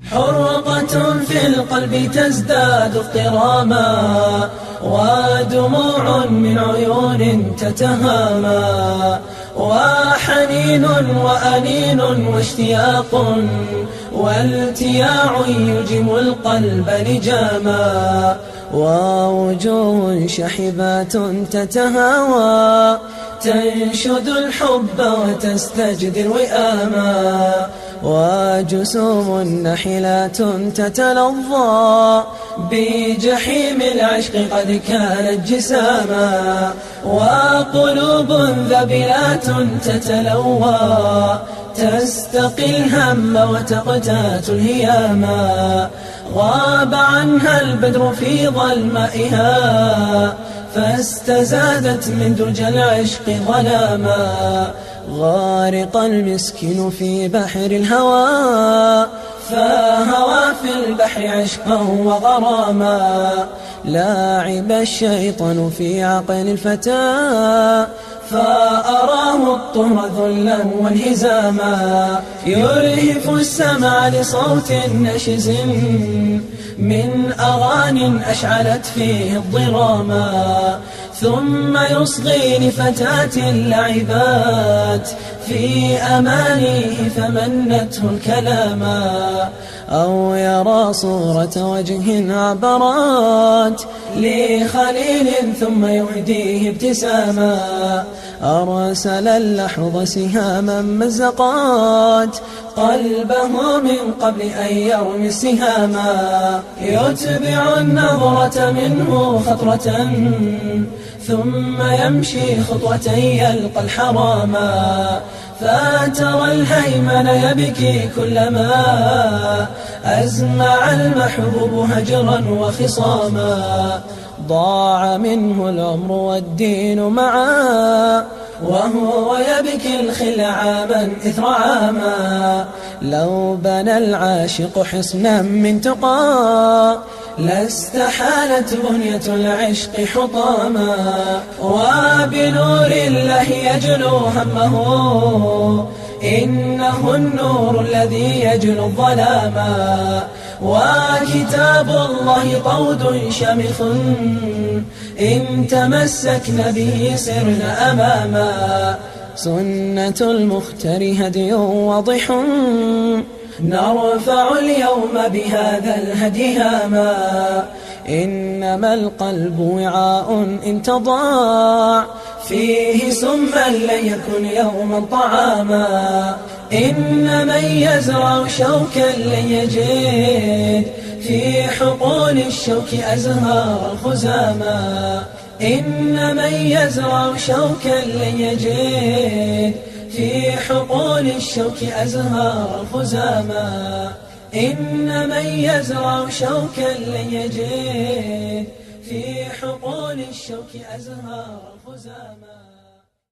حرقة في القلب تزداد اضطراما، ودموع من عيون تتهامى، وحنين وأنين واشتياق والتياع يلجم القلب لجاما، ووجوه شحبات تتهاوى تنشد الحب وتستجدي الوئاما، وجسوم نحلات تتلظى بجحيم العشق قد كانت جساما، وقلوب ذبلات تتلوى تستقي الهم وتقتات الهياما، غاب عنها البدر في ظلمائها فاستزادت من دجى العشق ظلاما، غارق المسكين في بحر الهوى فهوى في البحر عشقا وغراما، لاعب الشيطان في عقل الفتى فأراه الطهر ذلا وانهزاما، يرهف السمع لصوت نشز من أغان أشعلت فيه الضراما، ثم يصغي لفتاة لعبات في أمانيه فمنته الكلاما، أو يرى صورة وجه عبرات لخليل ثم يهديه ابتساما، أرسل اللحظ سهاما مزقات قلبه من قبل أن يرمي السهاما، يتبع النظرة منه خطرة ثم يمشي خطوة يلقى الحراما، فترى الهيمن يبكي كلما أزمع المحبوب هجرا وخصاما، ضاع منه العمر والدين معا وهو يبكي الخل عاما إثر عاما، لو بنى العاشق حصنا من تقى لاستحالت بنية العشق حطاما، وبنور الله يجلو همه إنه النور الذي يجلو الظلاما، وكتاب الله طود شمخ إن تمسكن به سرنا أماما، سنة المختار هدي واضح نرفع اليوم بهذا الهدي هاما، إنما القلب وعاء إن تضاع فيه سما لن يكن يوما طعاما، إن من يزرع شوكا لن يجد في حقول الشوك أزهار الخزاما، إن من يزرع شوكا لن يجد في حقول الشوك أزهار الخزاما، إن من يزرع شوكا لن يجد في حقول الشوك أزهار الخزاما.